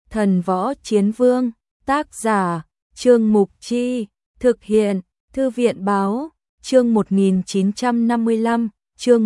Thần Võ Chiến Vương, tác giả, Trương Mục Chi, thực hiện, Thư viện Báo, chương 1955, chương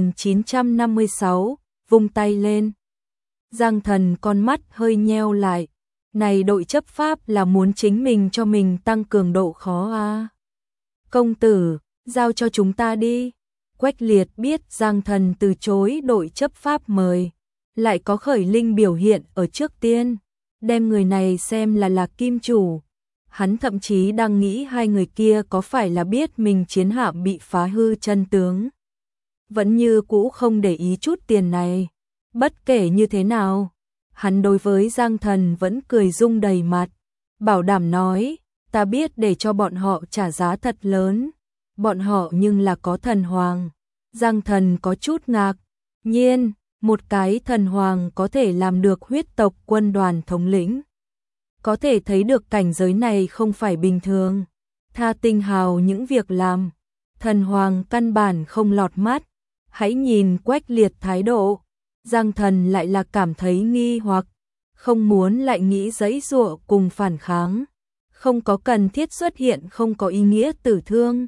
1956, vung tay lên. Giang Thần con mắt hơi nheo lại, này đội chấp pháp là muốn chính mình cho mình tăng cường độ khó à. Công tử, giao cho chúng ta đi. Quách Liệt biết Giang Thần từ chối đội chấp pháp mời, lại có Khởi Linh biểu hiện ở trước tiên, đem người này xem là kim chủ. Hắn thậm chí đang nghĩ hai người kia có phải là biết mình chiến hạm bị phá hư chân tướng. Vẫn như cũ không để ý chút tiền này. Bất kể như thế nào, hắn đối với Giang Thần vẫn cười rung đầy mặt, bảo đảm nói, ta biết để cho bọn họ trả giá thật lớn, bọn họ nhưng là có thần hoàng. Giang Thần có chút ngạc nhiên, một cái thần hoàng có thể làm được huyết tộc quân đoàn thống lĩnh. Có thể thấy được cảnh giới này không phải bình thường. Tha Tinh Hào những việc làm, thần hoàng căn bản không lọt mắt. Hãy nhìn Quách Liệt thái độ, Giang Thần lại là cảm thấy nghi hoặc, không muốn lại nghĩ giãy giụa cùng phản kháng, không có cần thiết xuất hiện, không có ý nghĩa tử thương.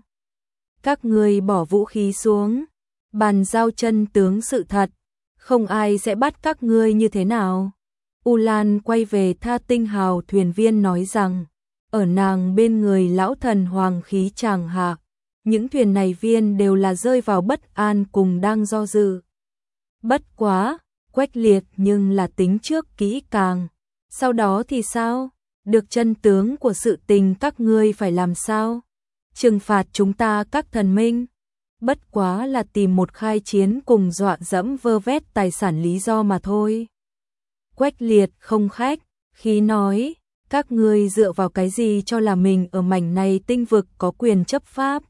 Các ngươi bỏ vũ khí xuống, bàn giao chân tướng sự thật, không ai sẽ bắt các ngươi như thế nào. U Lan quay về Tha Tinh Hào thuyền viên nói rằng, ở nàng bên người lão thần hoàng khí tràng hạ, những thuyền này viên đều là rơi vào bất an cùng đang do dự. Bất quá, Quách Liệt nhưng là tính trước kỹ càng. Sau đó thì sao? Được chân tướng của sự tình các ngươi phải làm sao? Trừng phạt chúng ta các thần minh. Bất quá là tìm một khai chiến cùng dọa dẫm vơ vét tài sản lý do mà thôi. Quách Liệt không khách khí nói, các ngươi dựa vào cái gì cho là mình ở mảnh này tinh vực có quyền chấp pháp?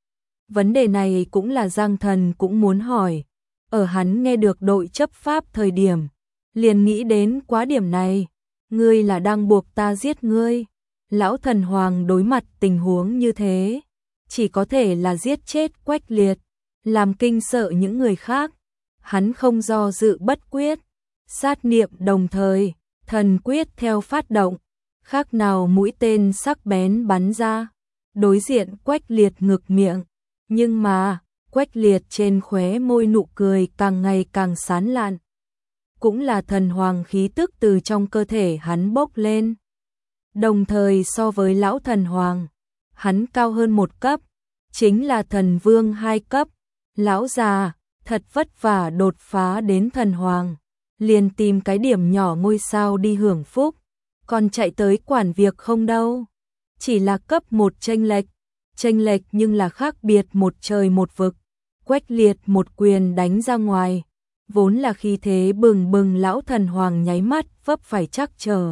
Vấn đề này cũng là Giang Thần cũng muốn hỏi. Ở hắn nghe được đội chấp pháp thời điểm, liền nghĩ đến quá điểm này. Ngươi là đang buộc ta giết ngươi. Lão thần hoàng đối mặt tình huống như thế, chỉ có thể là giết chết Quách Liệt, làm kinh sợ những người khác. Hắn không do dự bất quyết, sát niệm đồng thời, thần quyết theo phát động, khác nào mũi tên sắc bén bắn ra, đối diện Quách Liệt ngực miệng. Nhưng mà, Quách Liệt trên khóe môi nụ cười càng ngày càng sán lạn. Cũng là thần hoàng khí tức từ trong cơ thể hắn bốc lên. Đồng thời so với lão thần hoàng, hắn cao hơn một cấp, chính là thần vương 2 cấp. Lão già, thật vất vả đột phá đến thần hoàng, liền tìm cái điểm nhỏ ngôi sao đi hưởng phúc, còn chạy tới quản việc không đâu. Chỉ là cấp 1 chênh lệch nhưng là khác biệt một trời một vực. Quách Liệt một quyền đánh ra ngoài, vốn là khí thế bừng bừng lão thần hoàng nháy mắt vấp phải chắc chờ.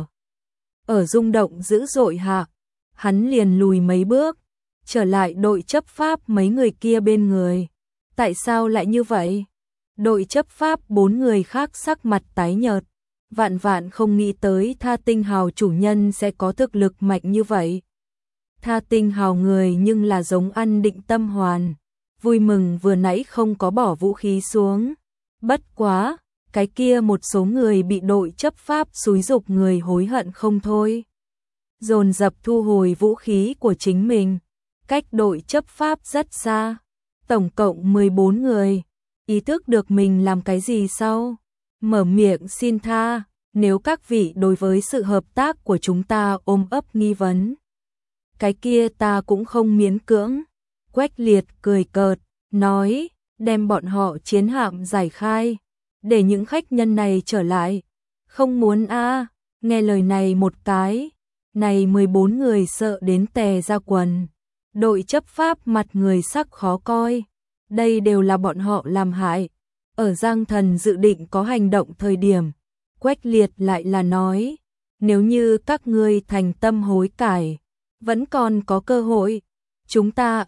Ở rung động dữ dội hạ, hắn liền lùi mấy bước, trở lại đội chấp pháp mấy người kia bên người. Tại sao lại như vậy? Đội chấp pháp 4 người khác sắc mặt tái nhợt, vạn không nghĩ tới Tha Tinh Hào chủ nhân sẽ có thực lực mạnh như vậy. Tha Tinh Hào người nhưng là giống ăn định tâm hoàn, vui mừng vừa nãy không có bỏ vũ khí xuống. Bất quá, cái kia một số người bị đội chấp pháp xúi giục người hối hận không thôi. Dồn dập thu hồi vũ khí của chính mình, cách đội chấp pháp rất xa. Tổng cộng 14 người, ý thức được mình làm cái gì sau, mở miệng xin tha, nếu các vị đối với sự hợp tác của chúng ta ôm ấp nghi vấn. Cái kia ta cũng không miễn cưỡng. Quách Liệt cười cợt, nói, đem bọn họ chiến hạm giải khai, để những khách nhân này trở lại. Không muốn a. Nghe lời này một cái, này 14 người sợ đến tè ra quần. Đội chấp pháp mặt người sắc khó coi, đây đều là bọn họ làm hại. Ở Giang Thần dự định có hành động thời điểm, Quách Liệt lại là nói, nếu như các ngươi thành tâm hối cải, vẫn còn có cơ hội. Chúng ta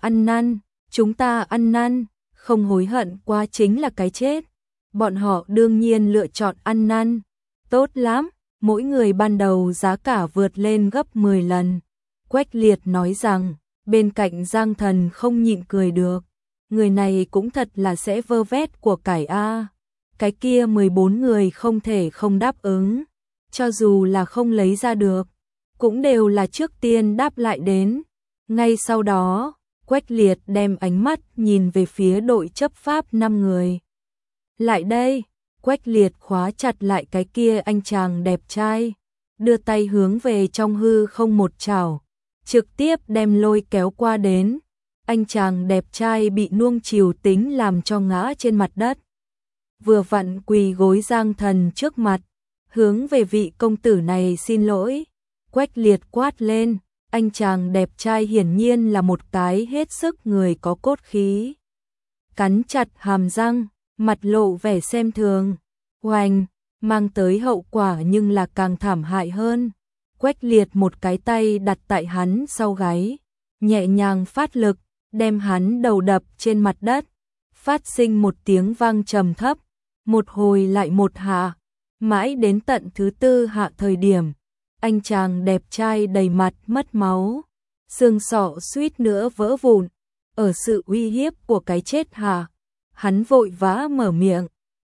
ăn năn, không hối hận qua chính là cái chết. Bọn họ đương nhiên lựa chọn ăn năn. Tốt lắm, mỗi người ban đầu giá cả vượt lên gấp 10 lần. Quách Liệt nói rằng, bên cạnh Giang Thần không nhịn cười được. Người này cũng thật là sẽ vơ vét của cải a. Cái kia 14 người không thể không đáp ứng. cho dù là không lấy ra được, cũng đều là trước tiên đáp lại đến. Ngay sau đó, Quách Liệt đem ánh mắt nhìn về phía đội chấp pháp 5 người. Lại đây, Quách Liệt khóa chặt lại cái kia anh chàng đẹp trai, đưa tay hướng về trong hư không một chảo, trực tiếp đem lôi kéo qua đến. Anh chàng đẹp trai bị nuông chiều tính làm cho ngã trên mặt đất. Vừa vặn quỳ gối Giang Thần trước mặt, hướng về vị công tử này xin lỗi. Quách Liệt quát lên, anh chàng đẹp trai hiển nhiên là một cái hết sức người có cốt khí. Cắn chặt hàm răng, mặt lộ vẻ xem thường. Oanh, mang tới hậu quả nhưng là càng thảm hại hơn. Quách Liệt một cái tay đặt tại hắn sau gáy, nhẹ nhàng phát lực, đem hắn đầu đập trên mặt đất, phát sinh một tiếng vang trầm thấp, một hồi lại một hạ, mãi đến tận thứ 4 hạ thời điểm, anh chàng đẹp trai đầy mặt mất máu, xương sọ suýt nữa vỡ vụn, ở sự uy hiếp của cái chết hạ, hắn vội vã mở miệng,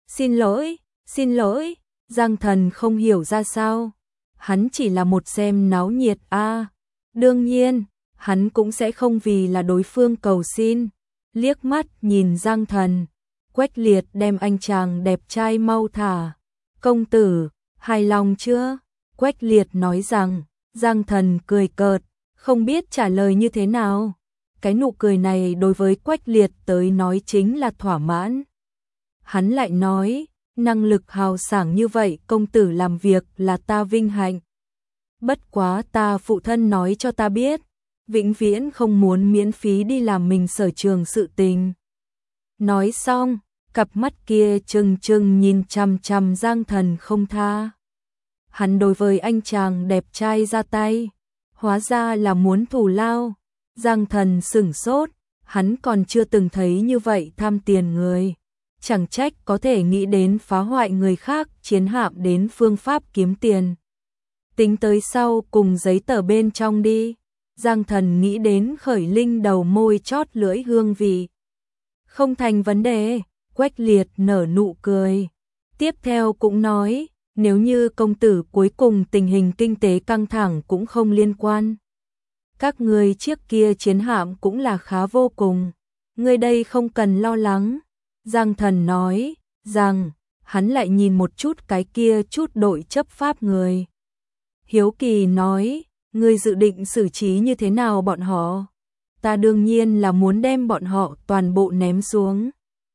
xin lỗi, Giang Thần không hiểu ra sao, hắn chỉ là một xem náo nhiệt a, đương nhiên, hắn cũng sẽ không vì là đối phương cầu xin. Liếc mắt nhìn Giang Thần, Quách Liệt đem anh chàng đẹp trai mau thả. Công tử, hài lòng chưa? Quách Liệt nói rằng, Giang Thần cười cợt, không biết trả lời như thế nào. Cái nụ cười này đối với Quách Liệt tới nói chính là thỏa mãn. Hắn lại nói, năng lực hào sảng như vậy công tử làm việc là ta vinh hạnh. Bất quá ta phụ thân nói cho ta biết, vĩnh viễn không muốn miễn phí đi làm mình sở trường sự tình. Nói xong, cặp mắt kia trừng trừng nhìn chằm chằm Giang Thần không tha. Hắn đối với anh chàng đẹp trai ra tay, hóa ra là muốn thù lao. Giang Thần sửng sốt, hắn còn chưa từng thấy như vậy tham tiền người. Chẳng trách có thể nghĩ đến phá hoại người khác chiến hạm đến phương pháp kiếm tiền. Tính tới sau cùng giấy tờ bên trong đi. Giang Thần nghĩ đến Khởi Linh đầu môi chót lưỡi hương vị. Không thành vấn đề, Quách Liệt nở nụ cười. Tiếp theo cũng nói, nếu như công tử cuối cùng tình hình kinh tế căng thẳng cũng không liên quan. Các người trước kia chiến hạm cũng là khá vô cùng. Người đây không cần lo lắng. Giang Thần nói rằng, hắn lại nhìn một chút cái kia chút đội chấp pháp người. Hiếu kỳ nói, ngươi dự định xử trí như thế nào bọn họ? Ta đương nhiên là muốn đem bọn họ toàn bộ ném xuống.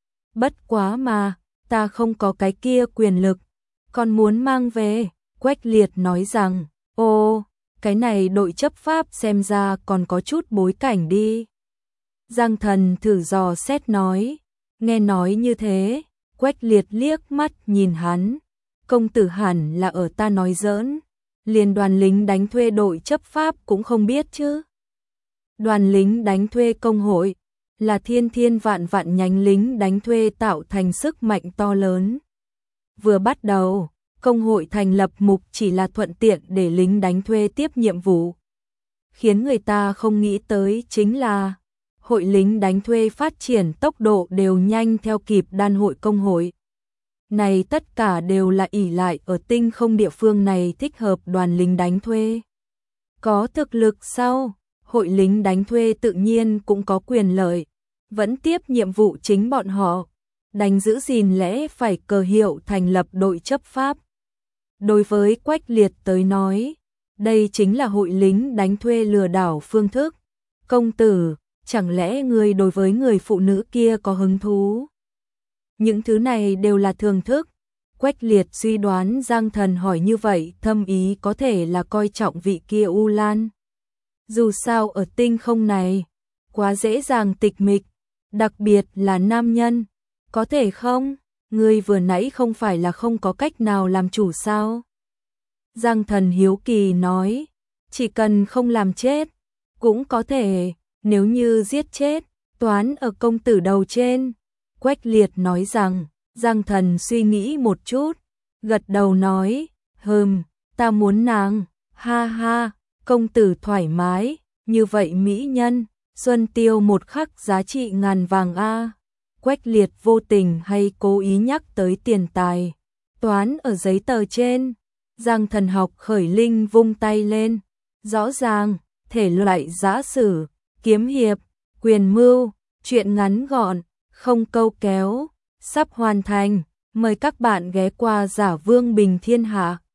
Bất quá mà, ta không có cái kia quyền lực, còn muốn mang về. Quách Liệt nói rằng, ô, cái này đội chấp pháp xem ra còn có chút bối cảnh đi. Giang Thần thử dò xét nói, nghe nói như thế, Quách Liệt liếc mắt nhìn hắn, công tử hẳn là ở ta nói giỡn. Liền đoàn lính đánh thuê đội chấp pháp cũng không biết chứ. Đoàn lính đánh thuê công hội là thiên thiên vạn vạn nhánh lính đánh thuê tạo thành sức mạnh to lớn. Vừa bắt đầu, công hội thành lập mục chỉ là thuận tiện để lính đánh thuê tiếp nhiệm vụ. Khiến người ta không nghĩ tới chính là hội lính đánh thuê phát triển tốc độ đều nhanh theo kịp đan hội công hội. Này tất cả đều là ỷ lại ở tinh không địa phương này thích hợp đoàn lính đánh thuê. Có thực lực sau, hội lính đánh thuê tự nhiên cũng có quyền lợi, vẫn tiếp nhiệm vụ chính bọn họ, đành giữ gìn lẽ phải cờ hiệu thành lập đội chấp pháp. Đối với Quách Liệt tới nói, đây chính là hội lính đánh thuê lừa đảo phương thức. Công tử, chẳng lẽ người đối với người phụ nữ kia có hứng thú? Những thứ này đều là thường thức. Quách Liệt suy đoán Giang Thần hỏi như vậy thâm ý có thể là coi trọng vị kia U Lan. Dù sao ở tinh không này, quá dễ dàng tịch mịch, đặc biệt là nam nhân. Có thể không? Ngươi vừa nãy không phải là không có cách nào làm chủ sao? Giang Thần hiếu kỳ nói, chỉ cần không làm chết, cũng có thể, nếu như giết chết, toán ở công tử đầu trên. Quách Liệt nói rằng, Giang Thần suy nghĩ một chút, gật đầu nói, ta muốn nàng, ha ha, công tử thoải mái, như vậy mỹ nhân, Xuân Tiêu một khắc giá trị ngàn vàng a. Quách Liệt vô tình hay cố ý nhắc tới tiền tài, toán ở giấy tờ trên. Giang Thần Học khởi linh vung tay lên. Rõ ràng, thể loại giã sử, kiếm hiệp, quyền mưu, truyện ngắn gọn, không câu kéo, sắp hoàn thành. Mời các bạn ghé qua Giả Vương Bình Thiên Hạ.